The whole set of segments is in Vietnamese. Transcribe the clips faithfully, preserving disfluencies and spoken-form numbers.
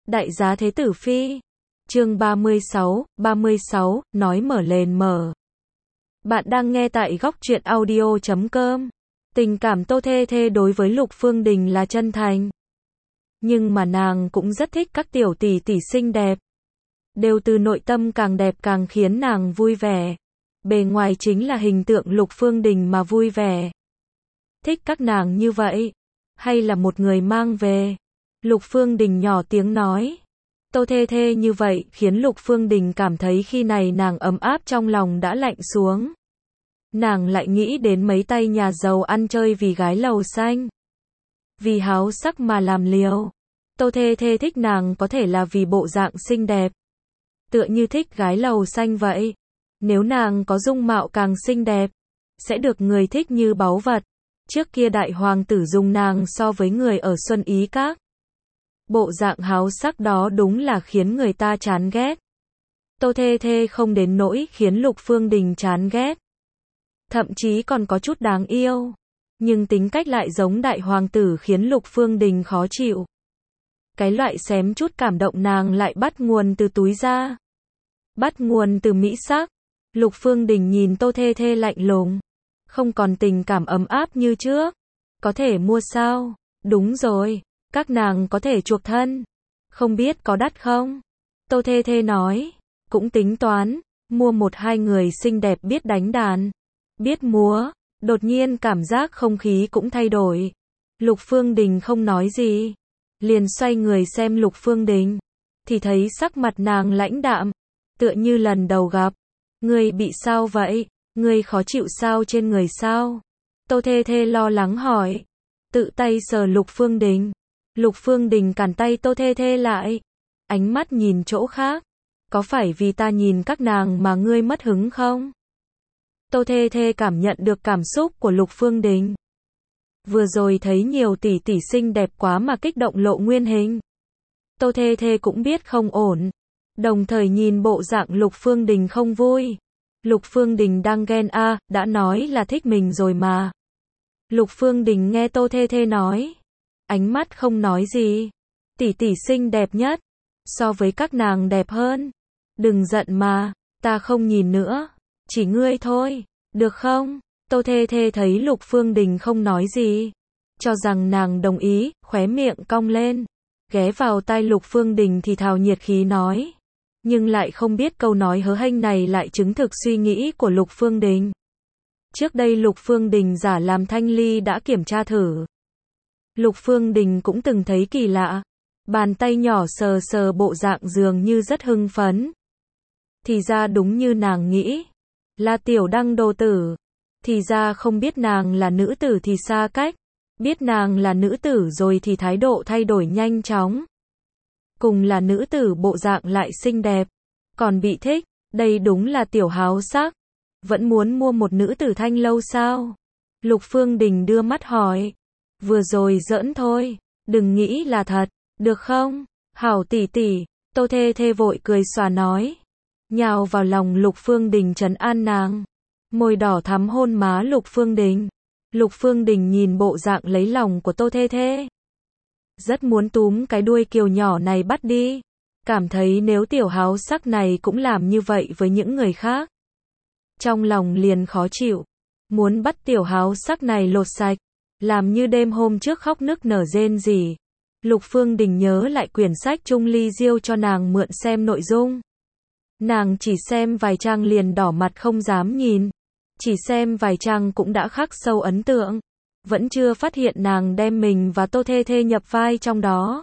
Đại giá Thế Tử Phi. Chương ba mươi sáu, ba mươi sáu, nói mở lên mở. Bạn đang nghe tại góc truyện audio chấm com. Tình cảm Tô Thê Thê đối với Lục Phương Đình là chân thành. Nhưng mà nàng cũng rất thích các tiểu tỷ tỷ xinh đẹp. Đều từ nội tâm càng đẹp càng khiến nàng vui vẻ. Bề ngoài chính là hình tượng Lục Phương Đình mà vui vẻ. Thích các nàng như vậy, hay là một người mang về? Lục Phương Đình nhỏ tiếng nói. Tô Thê Thê như vậy khiến Lục Phương Đình cảm thấy khi này nàng ấm áp trong lòng đã lạnh xuống. Nàng lại nghĩ đến mấy tay nhà giàu ăn chơi vì gái lầu xanh. Vì háo sắc mà làm liều. Tô Thê Thê thích nàng có thể là vì bộ dạng xinh đẹp. Tựa như thích gái lầu xanh vậy. Nếu nàng có dung mạo càng xinh đẹp, sẽ được người thích như báu vật. Trước kia đại hoàng tử dùng nàng so với người ở Xuân Ý Các. Bộ dạng háo sắc đó đúng là khiến người ta chán ghét. Tô Thê Thê không đến nỗi khiến Lục Phương Đình chán ghét. Thậm chí còn có chút đáng yêu. Nhưng tính cách lại giống đại hoàng tử khiến Lục Phương Đình khó chịu. Cái loại xém chút cảm động nàng lại bắt nguồn từ túi da. Bắt nguồn từ mỹ sắc. Lục Phương Đình nhìn Tô Thê Thê lạnh lùng. Không còn tình cảm ấm áp như trước. Có thể mua sao? Đúng rồi. Các nàng có thể chuộc thân. Không biết có đắt không? Tô Thê Thê nói. Cũng tính toán. Mua một hai người xinh đẹp biết đánh đàn. Biết múa. Đột nhiên cảm giác không khí cũng thay đổi. Lục Phương Đình không nói gì. Liền xoay người xem Lục Phương Đình. Thì thấy sắc mặt nàng lãnh đạm. Tựa như lần đầu gặp. Ngươi bị sao vậy? Ngươi khó chịu sao trên người sao? Tô Thê Thê lo lắng hỏi. Tự tay sờ Lục Phương Đình. Lục Phương Đình cản tay Tô Thê Thê lại. Ánh mắt nhìn chỗ khác. Có phải vì ta nhìn các nàng mà ngươi mất hứng không? Tô Thê Thê cảm nhận được cảm xúc của Lục Phương Đình. Vừa rồi thấy nhiều tỷ tỷ xinh đẹp quá mà kích động lộ nguyên hình. Tô Thê Thê cũng biết không ổn. Đồng thời nhìn bộ dạng Lục Phương Đình không vui. Lục Phương Đình đang ghen a, à, đã nói là thích mình rồi mà. Lục Phương Đình nghe Tô Thê Thê nói. Ánh mắt không nói gì. Tỷ tỷ xinh đẹp nhất. So với các nàng đẹp hơn. Đừng giận mà, ta không nhìn nữa. Chỉ ngươi thôi, được không? Tô Thê Thê thấy Lục Phương Đình không nói gì. Cho rằng nàng đồng ý, khóe miệng cong lên. Ghé vào tai Lục Phương Đình thì thào nhiệt khí nói. Nhưng lại không biết câu nói hớ hênh này lại chứng thực suy nghĩ của Lục Phương Đình. Trước đây Lục Phương Đình giả làm Thanh Ly đã kiểm tra thử. Lục Phương Đình cũng từng thấy kỳ lạ. Bàn tay nhỏ sờ sờ bộ dạng dường như rất hưng phấn. Thì ra đúng như nàng nghĩ. Là tiểu đăng đồ tử. Thì ra không biết nàng là nữ tử thì xa cách. Biết nàng là nữ tử rồi thì thái độ thay đổi nhanh chóng. Cùng là nữ tử bộ dạng lại xinh đẹp. Còn bị thích. Đây đúng là tiểu háo sắc. Vẫn muốn mua một nữ tử thanh lâu sao? Lục Phương Đình đưa mắt hỏi. Vừa rồi giỡn thôi. Đừng nghĩ là thật. Được không? Hảo tỷ tỷ. Tô Thê Thê vội cười xòa nói. Nhào vào lòng Lục Phương Đình trấn an nàng. Môi đỏ thắm hôn má Lục Phương Đình. Lục Phương Đình nhìn bộ dạng lấy lòng của Tô Thê Thê. Rất muốn túm cái đuôi kiều nhỏ này bắt đi. Cảm thấy nếu tiểu háo sắc này cũng làm như vậy với những người khác. Trong lòng liền khó chịu. Muốn bắt tiểu háo sắc này lột sạch. Làm như đêm hôm trước khóc nức nở rên rỉ. Lục Phương Đình nhớ lại quyển sách Trung Ly Diêu cho nàng mượn xem nội dung. Nàng chỉ xem vài trang liền đỏ mặt không dám nhìn. Chỉ xem vài trang cũng đã khắc sâu ấn tượng. Vẫn chưa phát hiện nàng đem mình và Tô Thê Thê nhập vai trong đó.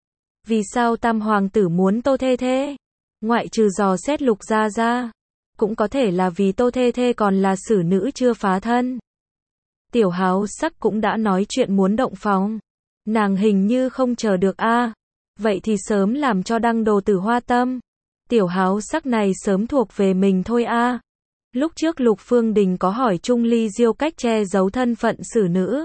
Vì sao tam hoàng tử muốn Tô Thê Thê? Ngoại trừ dò xét Lục gia ra. Cũng có thể là vì Tô Thê Thê còn là xử nữ chưa phá thân. Tiểu háo sắc cũng đã nói chuyện muốn động phòng. Nàng hình như không chờ được a. À. Vậy thì sớm làm cho đăng đồ tử hoa tâm. Tiểu háo sắc này sớm thuộc về mình thôi a. À. Lúc trước Lục Phương Đình có hỏi Trung Ly Diêu cách che giấu thân phận xử nữ.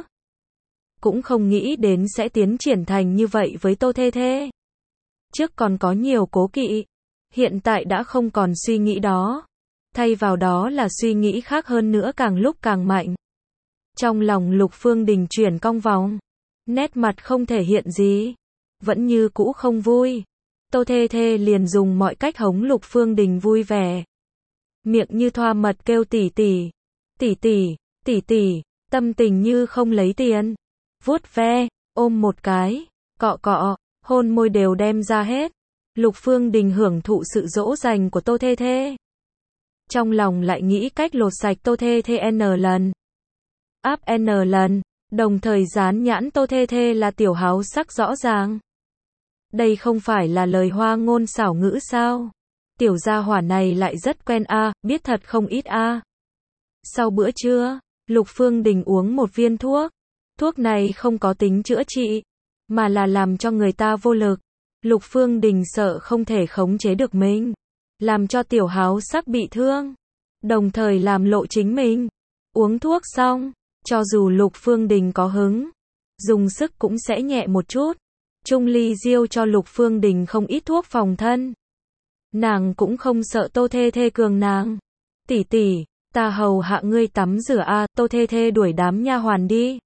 Cũng không nghĩ đến sẽ tiến triển thành như vậy với Tô Thê Thê. Trước còn có nhiều cố kỵ. Hiện tại đã không còn suy nghĩ đó. Thay vào đó là suy nghĩ khác hơn nữa càng lúc càng mạnh. Trong lòng Lục Phương Đình chuyển cong vòng. Nét mặt không thể hiện gì. Vẫn như cũ không vui. Tô Thê Thê liền dùng mọi cách hống Lục Phương Đình vui vẻ. Miệng như thoa mật kêu tỷ tỷ, tỷ tỷ, tỷ tỷ, tâm tình như không lấy tiền. Vuốt ve, ôm một cái, cọ cọ, hôn môi đều đem ra hết. Lục Phương Đình hưởng thụ sự dỗ dành của Tô Thê Thê. Trong lòng lại nghĩ cách lột sạch Tô Thê Thê n lần. Áp n lần, đồng thời dán nhãn Tô Thê Thê là tiểu háo sắc rõ ràng. Đây không phải là lời hoa ngôn xảo ngữ sao? Tiểu gia hỏa này lại rất quen a, à, biết thật không ít a. À. Sau bữa trưa, Lục Phương Đình uống một viên thuốc. Thuốc này không có tính chữa trị, mà là làm cho người ta vô lực. Lục Phương Đình sợ không thể khống chế được mình, làm cho tiểu háo sắc bị thương, đồng thời làm lộ chính mình. Uống thuốc xong, cho dù Lục Phương Đình có hứng, dùng sức cũng sẽ nhẹ một chút. Trung Ly Diêu cho Lục Phương Đình không ít thuốc phòng thân. Nàng cũng không sợ Tô Thê Thê cường nàng. Tỷ tỷ, ta hầu hạ ngươi tắm rửa a, à, Tô Thê Thê đuổi đám nha hoàn đi.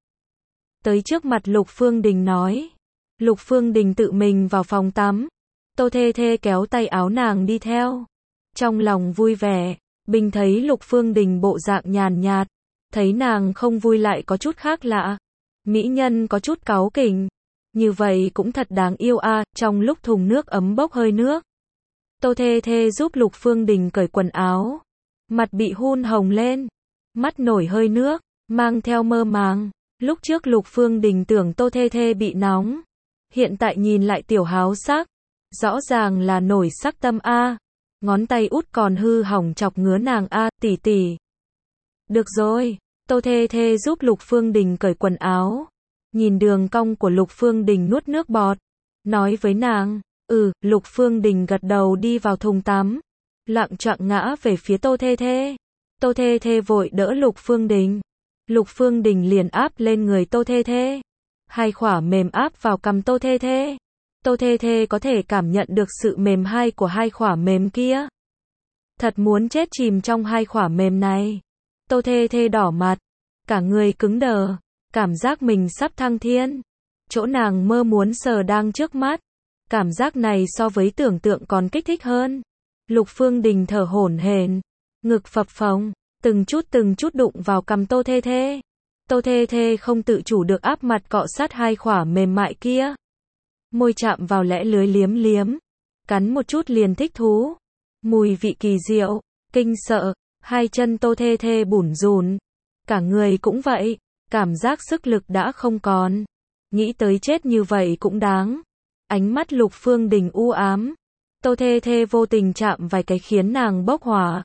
Tới trước mặt Lục Phương Đình nói. Lục Phương Đình tự mình vào phòng tắm. Tô Thê Thê kéo tay áo nàng đi theo. Trong lòng vui vẻ, Bình thấy Lục Phương Đình bộ dạng nhàn nhạt, thấy nàng không vui lại có chút khác lạ. Mỹ nhân có chút cáu kỉnh. Như vậy cũng thật đáng yêu a, à, trong lúc thùng nước ấm bốc hơi nước. Tô Thê Thê giúp Lục Phương Đình cởi quần áo. Mặt bị hun hồng lên, mắt nổi hơi nước, mang theo mơ màng. Lúc trước Lục Phương Đình tưởng Tô Thê Thê bị nóng. Hiện tại nhìn lại tiểu háo sắc. Rõ ràng là nổi sắc tâm a. Ngón tay út còn hư hỏng chọc ngứa nàng a, tỷ tỷ. Được rồi, Tô Thê Thê giúp Lục Phương Đình cởi quần áo. Nhìn đường cong của Lục Phương Đình nuốt nước bọt. Nói với nàng, ừ, Lục Phương Đình gật đầu đi vào thùng tắm. Lạng choạng ngã về phía Tô Thê Thê. Tô Thê Thê vội đỡ Lục Phương Đình. Lục Phương Đình liền áp lên người Tô Thê Thê. Hai khỏa mềm áp vào cằm Tô Thê Thê. Tô Thê Thê có thể cảm nhận được sự mềm hai của hai khỏa mềm kia. Thật muốn chết chìm trong hai khỏa mềm này. Tô Thê Thê đỏ mặt, cả người cứng đờ, cảm giác mình sắp thăng thiên. Chỗ nàng mơ muốn sờ đang trước mắt. Cảm giác này so với tưởng tượng còn kích thích hơn. Lục Phương Đình thở hổn hển, ngực phập phồng, từng chút từng chút đụng vào cằm Tô Thê Thê. Tô Thê Thê không tự chủ được áp mặt cọ sát hai khỏa mềm mại kia. Môi chạm vào lẽ lưới liếm liếm, cắn một chút liền thích thú. Mùi vị kỳ diệu, kinh sợ, hai chân Tô Thê Thê bủn rủn, cả người cũng vậy, cảm giác sức lực đã không còn. Nghĩ tới chết như vậy cũng đáng. Ánh mắt Lục Phương Đình u ám. Tô Thê Thê vô tình chạm vài cái khiến nàng bốc hỏa.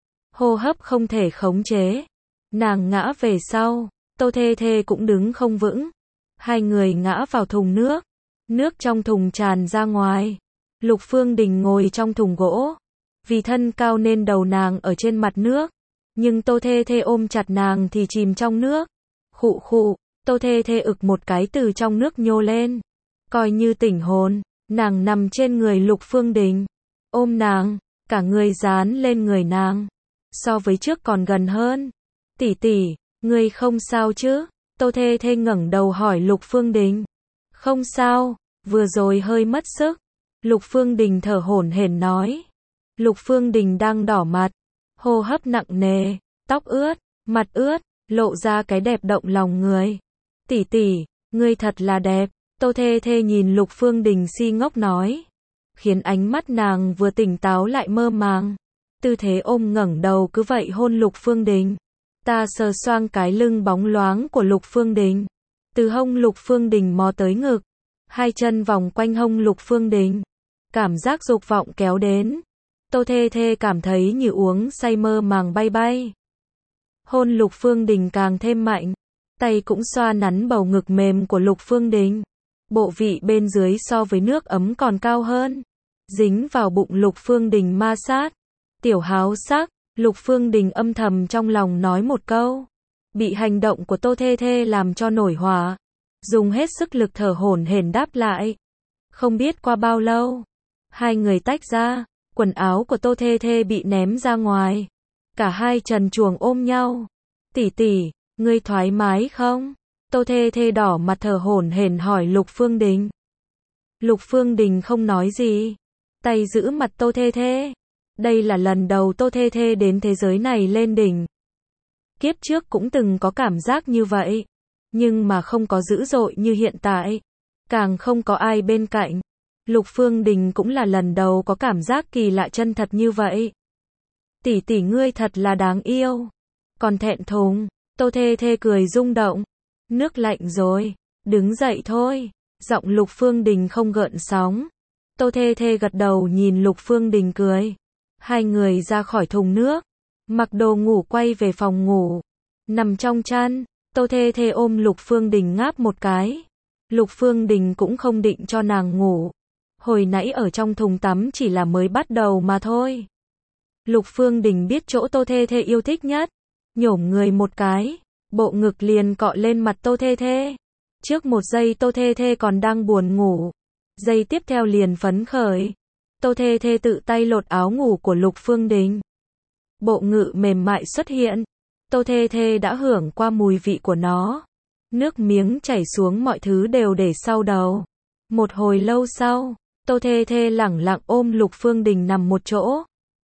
Hô hấp không thể khống chế. Nàng ngã về sau, Tô Thê Thê cũng đứng không vững. Hai người ngã vào thùng nước. Nước trong thùng tràn ra ngoài. Lục Phương Đình ngồi trong thùng gỗ. Vì thân cao nên đầu nàng ở trên mặt nước. Nhưng Tô Thê Thê ôm chặt nàng thì chìm trong nước. Khụ khụ, Tô Thê Thê ực một cái từ trong nước nhô lên. Coi như tỉnh hồn, nàng nằm trên người Lục Phương Đình. Ôm nàng, cả người dán lên người nàng. So với trước còn gần hơn. Tỷ tỷ, ngươi không sao chứ? Tô Thê Thê ngẩng đầu hỏi Lục Phương Đình. Không sao, vừa rồi hơi mất sức. Lục Phương Đình thở hổn hển nói. Lục Phương Đình đang đỏ mặt, hô hấp nặng nề, tóc ướt, mặt ướt, lộ ra cái đẹp động lòng người. Tỷ tỷ, ngươi thật là đẹp. Tô Thê Thê nhìn Lục Phương Đình si ngốc nói. Khiến ánh mắt nàng vừa tỉnh táo lại mơ màng. Tư thế ôm ngẩng đầu cứ vậy hôn Lục Phương Đình. Ta sờ xoang cái lưng bóng loáng của Lục Phương Đình. Từ hông Lục Phương Đình mò tới ngực. Hai chân vòng quanh hông Lục Phương Đình. Cảm giác dục vọng kéo đến. Tô Thê Thê cảm thấy như uống say mơ màng bay bay. Hôn Lục Phương Đình càng thêm mạnh. Tay cũng xoa nắn bầu ngực mềm của Lục Phương Đình. Bộ vị bên dưới so với nước ấm còn cao hơn. Dính vào bụng Lục Phương Đình ma sát. Tiểu háo sắc, Lục Phương Đình âm thầm trong lòng nói một câu. Bị hành động của Tô Thê Thê làm cho nổi hỏa. Dùng hết sức lực thở hổn hển đáp lại. Không biết qua bao lâu. Hai người tách ra. Quần áo của Tô Thê Thê bị ném ra ngoài. Cả hai trần truồng ôm nhau. Tỷ tỷ, ngươi thoải mái không? Tô Thê Thê đỏ mặt thở hổn hển hỏi Lục Phương Đình. Lục Phương Đình không nói gì. tay giữ mặt Tô Thê Thê. Đây là lần đầu Tô Thê Thê đến thế giới này lên đỉnh. Kiếp trước cũng từng có cảm giác như vậy, nhưng mà không có dữ dội như hiện tại, càng không có ai bên cạnh. Lục Phương Đình cũng là lần đầu có cảm giác kỳ lạ chân thật như vậy. Tỷ tỷ ngươi thật là đáng yêu. Còn thẹn thùng, Tô Thê Thê cười rung động. Nước lạnh rồi, đứng dậy thôi. Giọng Lục Phương Đình không gợn sóng. Tô Thê Thê gật đầu nhìn Lục Phương Đình cười. Hai người ra khỏi thùng nước, mặc đồ ngủ quay về phòng ngủ. Nằm trong chăn, Tô Thê Thê ôm Lục Phương Đình ngáp một cái. Lục Phương Đình cũng không định cho nàng ngủ. Hồi nãy ở trong thùng tắm chỉ là mới bắt đầu mà thôi. Lục Phương Đình biết chỗ Tô Thê Thê yêu thích nhất. Nhổm người một cái, bộ ngực liền cọ lên mặt Tô Thê Thê. Trước một giây Tô Thê Thê còn đang buồn ngủ. Giây tiếp theo liền phấn khởi. Tô Thê Thê tự tay lột áo ngủ của Lục Phương Đình. Bộ ngự mềm mại xuất hiện. Tô Thê Thê đã hưởng qua mùi vị của nó. Nước miếng chảy xuống, mọi thứ đều để sau đầu. Một hồi lâu sau, Tô Thê Thê lẳng lặng ôm Lục Phương Đình nằm một chỗ.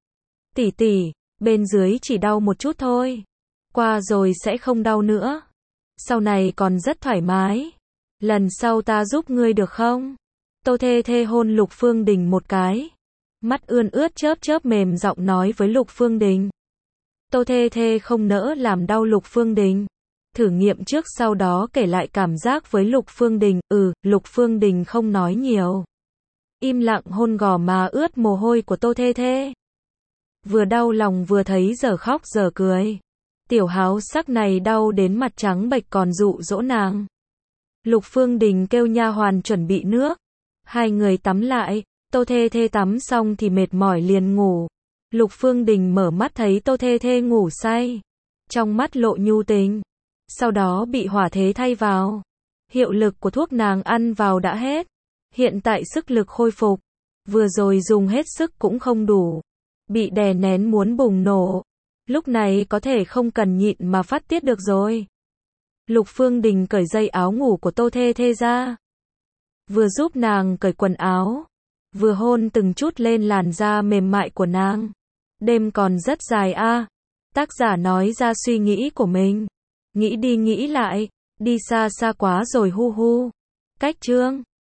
Tỷ tỷ, bên dưới chỉ đau một chút thôi. Qua rồi sẽ không đau nữa. Sau này còn rất thoải mái. Lần sau ta giúp ngươi được không? Tô Thê Thê hôn Lục Phương Đình một cái. Mắt ươn ướt chớp chớp mềm giọng nói với Lục Phương Đình. Tô Thê Thê không nỡ làm đau Lục Phương Đình. Thử nghiệm trước sau đó kể lại cảm giác với Lục Phương Đình. Ừ, Lục Phương Đình không nói nhiều. Im lặng hôn gò má ướt mồ hôi của Tô Thê Thê. Vừa đau lòng vừa thấy giờ khóc giờ cười. Tiểu háo sắc này đau đến mặt trắng bệch còn dụ dỗ nàng. Lục Phương Đình kêu nha hoàn chuẩn bị nước. Hai người tắm lại. Tô Thê Thê tắm xong thì mệt mỏi liền ngủ. Lục Phương Đình mở mắt thấy Tô Thê Thê ngủ say. Trong mắt lộ nhu tình. Sau đó bị hỏa thế thay vào. Hiệu lực của thuốc nàng ăn vào đã hết. Hiện tại sức lực khôi phục. Vừa rồi dùng hết sức cũng không đủ. Bị đè nén muốn bùng nổ. Lúc này có thể không cần nhịn mà phát tiết được rồi. Lục Phương Đình cởi dây áo ngủ của Tô Thê Thê ra. Vừa giúp nàng cởi quần áo. Vừa hôn từng chút lên làn da mềm mại của nàng. Đêm còn rất dài a. À. Tác giả nói ra suy nghĩ của mình. Nghĩ đi nghĩ lại. Đi xa xa quá rồi hu hu. Cách chương.